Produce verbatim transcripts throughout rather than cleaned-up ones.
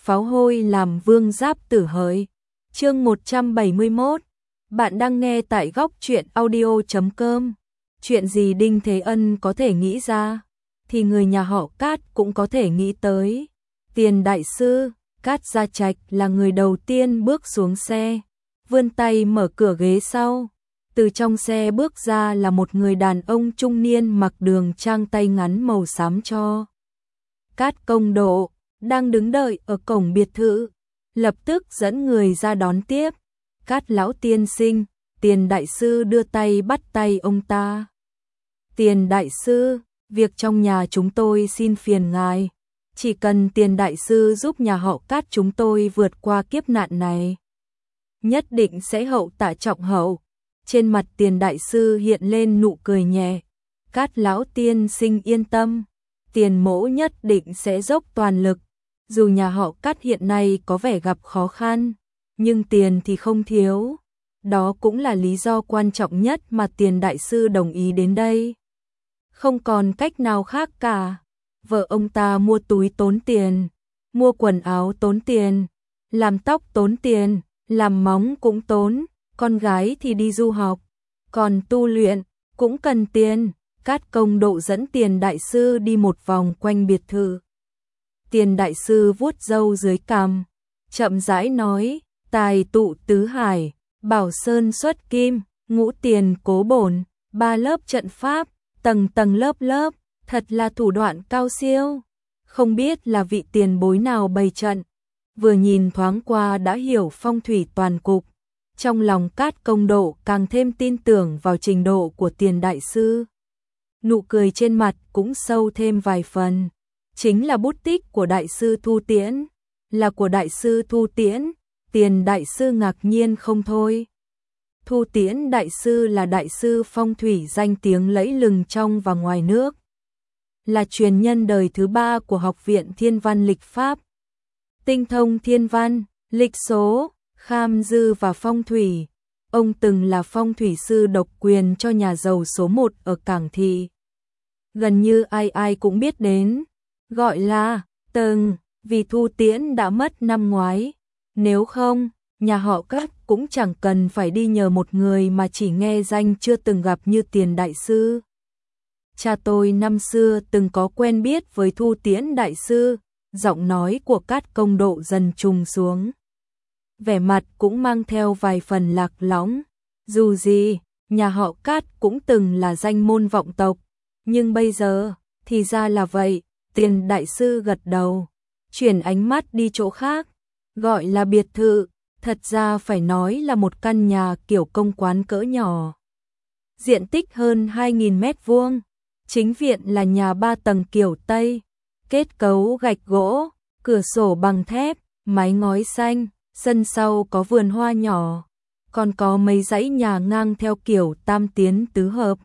pháo hôi làm vương giáp tử hỡi. Chương một trăm bảy mươi mốt. Bạn đang nghe tại góc truyện audio chấm com. Chuyện gì Đinh Thế Ân có thể nghĩ ra, thì người nhà họ Cát cũng có thể nghĩ tới. Tiền đại sư, Cát Gia Trạch là người đầu tiên bước xuống xe, vươn tay mở cửa ghế sau. Từ trong xe bước ra là một người đàn ông trung niên mặc đường trang tay ngắn màu xám cho. Cát Công Độ đang đứng đợi ở cổng biệt thự, lập tức dẫn người ra đón tiếp. Cát lão tiên sinh, Tiền đại sư đưa tay bắt tay ông ta. Tiền đại sư, việc trong nhà chúng tôi xin phiền ngài, chỉ cần Tiền đại sư giúp nhà họ Cát chúng tôi vượt qua kiếp nạn này, nhất định sẽ hậu tạ trọng hậu. Trên mặt Tiền đại sư hiện lên nụ cười nhẹ. Cát lão tiên sinh yên tâm, Tiền mỗ nhất định sẽ dốc toàn lực. Dù nhà họ Cát hiện nay có vẻ gặp khó khăn, nhưng tiền thì không thiếu. Đó cũng là lý do quan trọng nhất mà Tiền đại sư đồng ý đến đây. Không còn cách nào khác cả. Vợ ông ta mua túi tốn tiền, mua quần áo tốn tiền, làm tóc tốn tiền, làm móng cũng tốn, con gái thì đi du học, còn tu luyện cũng cần tiền. Cát Công Độ dẫn Tiền đại sư đi một vòng quanh biệt thự. Tiền đại sư vuốt râu dưới cằm, chậm rãi nói: tài tụ tứ hải, bảo sơn xuất kim, ngũ tiền cố bổn, ba lớp trận pháp, tầng tầng lớp lớp, thật là thủ đoạn cao siêu. Không biết là vị tiền bối nào bày trận, vừa nhìn thoáng qua đã hiểu phong thủy toàn cục. Trong lòng Cát Công Độ càng thêm tin tưởng vào trình độ của Tiền đại sư. Nụ cười trên mặt cũng sâu thêm vài phần. Chính là bút tích của đại sư Thu Tiễn, là của đại sư Thu Tiễn. Tiền đại sư ngạc nhiên không thôi. Thu Tiễn đại sư là đại sư phong thủy danh tiếng lẫy lừng trong và ngoài nước, là truyền nhân đời thứ ba của Học viện Thiên văn Lịch Pháp. Tinh thông thiên văn, lịch số, kham dư và phong thủy. Ông từng là phong thủy sư độc quyền cho nhà giàu số một ở Cảng Thị. Gần như ai ai cũng biết đến, gọi là Từng, vì Thu Tiễn đã mất năm ngoái. Nếu không, nhà họ Cát cũng chẳng cần phải đi nhờ một người mà chỉ nghe danh chưa từng gặp như Tiền đại sư. Cha tôi năm xưa từng có quen biết với Thu Tiễn đại sư. Giọng nói của Cát Công Độ dần trùng xuống, vẻ mặt cũng mang theo vài phần lạc lõng. Dù gì, nhà họ Cát cũng từng là danh môn vọng tộc, nhưng bây giờ thì ra là vậy. Tiền đại sư gật đầu, chuyển ánh mắt đi chỗ khác. Gọi là biệt thự, thật ra phải nói là một căn nhà kiểu công quán cỡ nhỏ, diện tích hơn hai nghìn mét vuông. Chính viện là nhà ba tầng kiểu Tây, kết cấu gạch gỗ, cửa sổ bằng thép, mái ngói xanh. Sân sau có vườn hoa nhỏ, còn có mấy dãy nhà ngang theo kiểu tam tiến tứ hợp.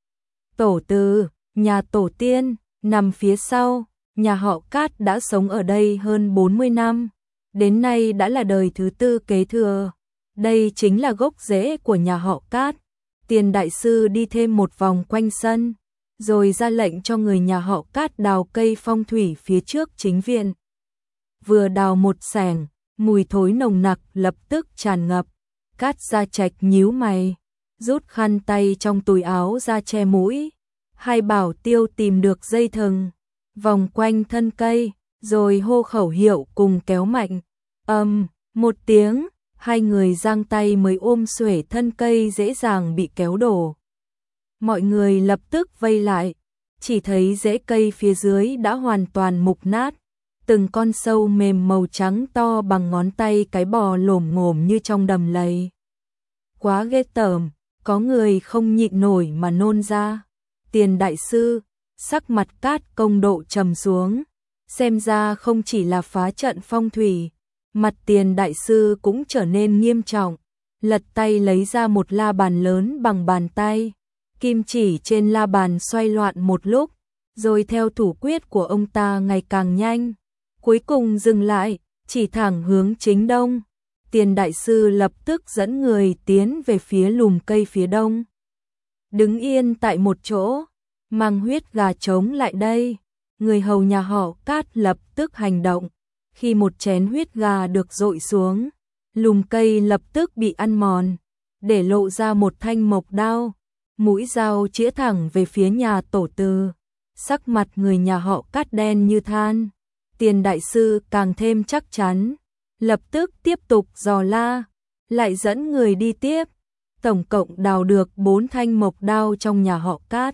Tổ từ, nhà tổ tiên, nằm phía sau. Nhà họ Cát đã sống ở đây hơn bốn mươi năm, đến nay đã là đời thứ tư kế thừa. Đây chính là gốc rễ của nhà họ Cát. Tiền đại sư đi thêm một vòng quanh sân, rồi ra lệnh cho người nhà họ Cát đào cây phong thủy phía trước chính viện. Vừa đào một xẻng, mùi thối nồng nặc lập tức tràn ngập. Cát Gia Trạch nhíu mày, rút khăn tay trong túi áo ra che mũi. Hai bảo tiêu tìm được dây thừng, vòng quanh thân cây, rồi hô khẩu hiệu cùng kéo mạnh. Ầm, um, một tiếng, hai người giang tay mới ôm xuể thân cây dễ dàng bị kéo đổ. Mọi người lập tức vây lại, chỉ thấy rễ cây phía dưới đã hoàn toàn mục nát. Từng con sâu mềm màu trắng to bằng ngón tay cái bò lổm ngổm như trong đầm lầy. Quá ghê tởm, có người không nhịn nổi mà nôn ra. Tiền đại sư, sắc mặt Cát Công Độ trầm xuống, xem ra không chỉ là phá trận phong thủy. Mặt Tiền đại sư cũng trở nên nghiêm trọng, lật tay lấy ra một la bàn lớn bằng bàn tay. Kim chỉ trên la bàn xoay loạn một lúc, rồi theo thủ quyết của ông ta ngày càng nhanh, cuối cùng dừng lại, chỉ thẳng hướng chính đông. Tiền đại sư lập tức dẫn người tiến về phía lùm cây phía đông. Đứng yên tại một chỗ, mang huyết gà trống lại đây. Người hầu nhà họ Cát lập tức hành động, Khi một chén huyết gà được dội xuống, lùm cây lập tức bị ăn mòn, để lộ ra một thanh mộc đao, mũi dao chĩa thẳng về phía nhà tổ từ. Sắc mặt người nhà họ Cát đen như than. Tiền đại sư càng thêm chắc chắn, lập tức tiếp tục dò la, lại dẫn người đi tiếp. Tổng cộng đào được bốn thanh mộc đao trong nhà họ Cát.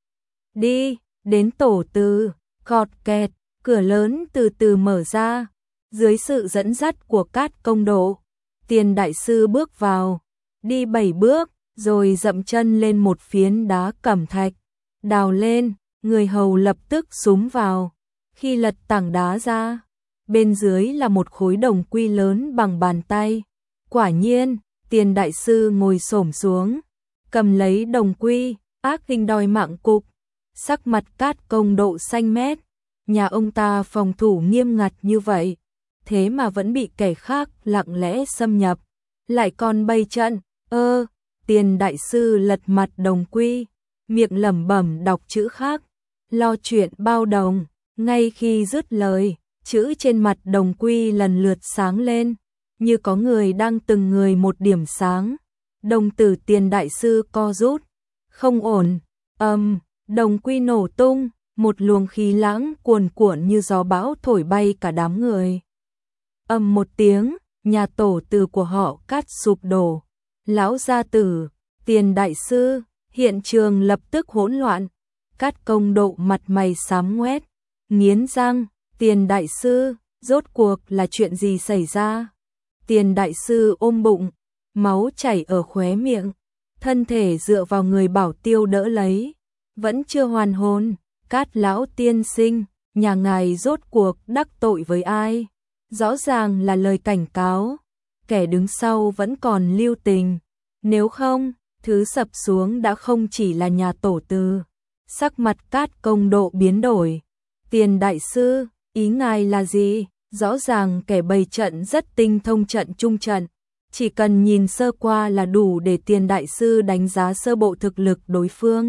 Đi, đến tổ từ, cọt kẹt, cửa lớn từ từ mở ra. Dưới sự dẫn dắt của Cát Công Độ, Tiền đại sư bước vào, đi bảy bước, rồi dậm chân lên một phiến đá cẩm thạch, đào lên, người hầu lập tức xúm vào. Khi lật tảng đá ra, bên dưới là một khối đồng quy lớn bằng bàn tay. Quả nhiên, Tiền đại sư ngồi xổm xuống, cầm lấy đồng quy, ác hình đòi mạng cục. Sắc mặt Cát Công Độ xanh mét, nhà ông ta phòng thủ nghiêm ngặt như vậy, thế mà vẫn bị kẻ khác lặng lẽ xâm nhập, lại còn bày trận. Ơ, Tiền đại sư lật mặt đồng quy, miệng lẩm bẩm đọc chữ khác, lo chuyện bao đồng. Ngay khi dứt lời, chữ trên mặt đồng quy lần lượt sáng lên, như có người đang từng người một điểm sáng. Đồng tử Tiền đại sư co rút, không ổn, âm, đồng quy nổ tung, một luồng khí lãng cuồn cuộn như gió bão thổi bay cả đám người. Ầm một tiếng, nhà tổ từ của họ Cát sụp đổ. Lão gia tử, Tiền đại sư, hiện trường lập tức hỗn loạn. Cát Công Độ mặt mày xám ngoét, nghiến răng. Tiền đại sư, rốt cuộc là chuyện gì xảy ra? Tiền đại sư ôm bụng, máu chảy ở khóe miệng, thân thể dựa vào người bảo tiêu đỡ lấy, vẫn chưa hoàn hồn. Cát lão tiên sinh, nhà ngài rốt cuộc đắc tội với ai? Rõ ràng là lời cảnh cáo, kẻ đứng sau vẫn còn lưu tình, nếu không, thứ sập xuống đã không chỉ là nhà tổ từ. Sắc mặt Cát Công Độ biến đổi. Tiền đại sư, ý ngài là gì? Rõ ràng kẻ bày trận rất tinh thông trận trung trận, chỉ cần nhìn sơ qua là đủ để Tiền đại sư đánh giá sơ bộ thực lực đối phương.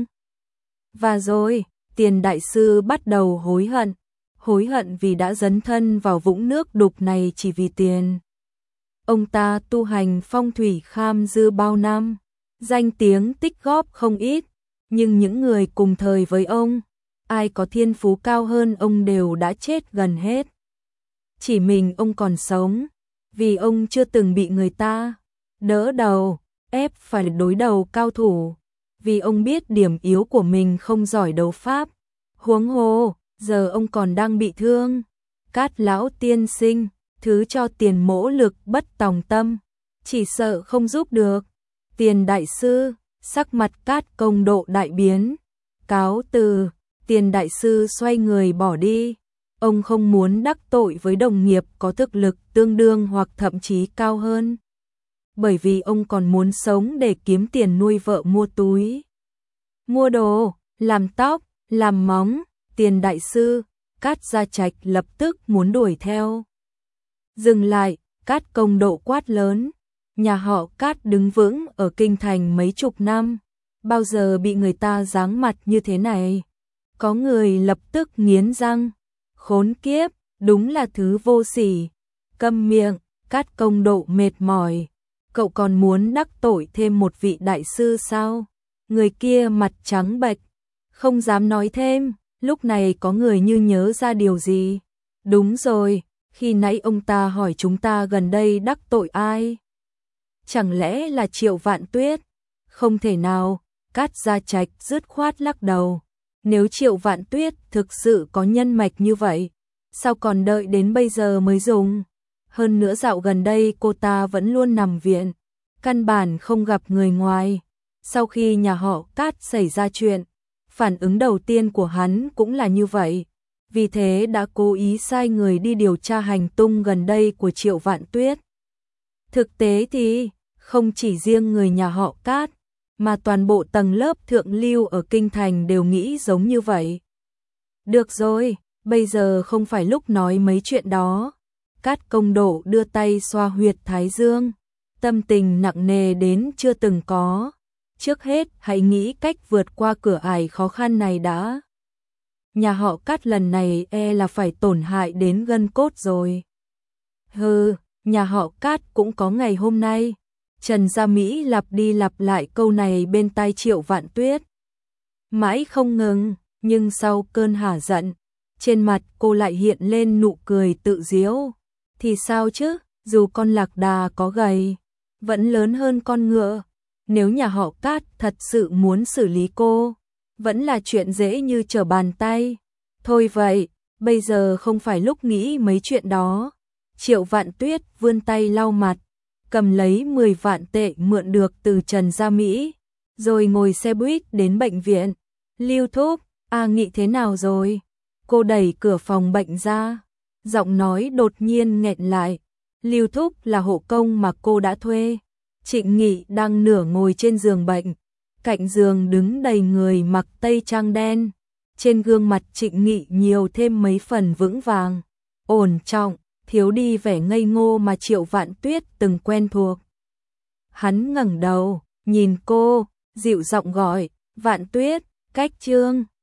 Và rồi, Tiền đại sư bắt đầu hối hận, hối hận vì đã dấn thân vào vũng nước đục này chỉ vì tiền. Ông ta tu hành phong thủy kham dư bao năm, danh tiếng tích góp không ít, nhưng những người cùng thời với ông, ai có thiên phú cao hơn ông đều đã chết gần hết. Chỉ mình ông còn sống, vì ông chưa từng bị người ta đỡ đầu, ép phải đối đầu cao thủ, vì ông biết điểm yếu của mình không giỏi đấu pháp. Huống hồ, giờ ông còn đang bị thương. Cát lão tiên sinh, thứ cho Tiền mỗ lực bất tòng tâm, chỉ sợ không giúp được. Tiền đại sư, sắc mặt Cát Công Độ đại biến, cáo từ. Tiền đại sư xoay người bỏ đi. Ông không muốn đắc tội với đồng nghiệp có thực lực tương đương hoặc thậm chí cao hơn, bởi vì ông còn muốn sống để kiếm tiền nuôi vợ mua túi, mua đồ, làm tóc, làm móng. Tiền đại sư, Cát Gia Trạch lập tức muốn đuổi theo. Dừng lại, Cát Công Độ quát lớn. Nhà họ Cát đứng vững ở kinh thành mấy chục năm, bao giờ bị người ta giáng mặt như thế này? Có người lập tức nghiến răng. Khốn kiếp, đúng là thứ vô sỉ. Câm miệng. Cát Công Độ mệt mỏi. Cậu còn muốn đắc tội thêm một vị đại sư sao? Người kia mặt trắng bệch, không dám nói thêm. Lúc này có người như nhớ ra điều gì. Đúng rồi, khi nãy ông ta hỏi chúng ta gần đây đắc tội ai? Chẳng lẽ là Triệu Vạn Tuyết? Không thể nào. Cát Gia Trạch dứt khoát lắc đầu. Nếu Triệu Vạn Tuyết thực sự có nhân mạch như vậy, sao còn đợi đến bây giờ mới dùng? Hơn nữa dạo gần đây cô ta vẫn luôn nằm viện, căn bản không gặp người ngoài. Sau khi nhà họ Cát xảy ra chuyện, phản ứng đầu tiên của hắn cũng là như vậy. Vì thế đã cố ý sai người đi điều tra hành tung gần đây của Triệu Vạn Tuyết. Thực tế thì, không chỉ riêng người nhà họ Cát, mà toàn bộ tầng lớp thượng lưu ở kinh thành đều nghĩ giống như vậy. Được rồi, bây giờ không phải lúc nói mấy chuyện đó. Cát Công Độ đưa tay xoa huyệt thái dương, tâm tình nặng nề đến chưa từng có. Trước hết hãy nghĩ cách vượt qua cửa ải khó khăn này đã. Nhà họ Cát lần này e là phải tổn hại đến gân cốt rồi. Hừ, nhà họ Cát cũng có ngày hôm nay. Trần Gia Mỹ lặp đi lặp lại câu này bên tai Triệu Vạn Tuyết. Mãi không ngừng, nhưng sau cơn hả giận, trên mặt cô lại hiện lên nụ cười tự giễu. Thì sao chứ, dù con lạc đà có gầy, vẫn lớn hơn con ngựa. Nếu nhà họ Cát thật sự muốn xử lý cô, vẫn là chuyện dễ như trở bàn tay. Thôi vậy, bây giờ không phải lúc nghĩ mấy chuyện đó. Triệu Vạn Tuyết vươn tay lau mặt, cầm lấy mười vạn tệ mượn được từ Trần Gia Mỹ, rồi ngồi xe buýt đến bệnh viện. Lưu Thúc, a Nghị thế nào rồi? Cô đẩy cửa phòng bệnh ra, giọng nói đột nhiên nghẹn lại. Lưu Thúc là hộ công mà cô đã thuê. Trịnh Nghị đang nửa ngồi trên giường bệnh, cạnh giường đứng đầy người mặc tây trang đen. Trên gương mặt Trịnh Nghị nhiều thêm mấy phần vững vàng, ổn trọng, thiếu đi vẻ ngây ngô mà Triệu Vạn Tuyết từng quen thuộc. Hắn ngẩng đầu, nhìn cô, dịu giọng gọi, Vạn Tuyết, cách Trương.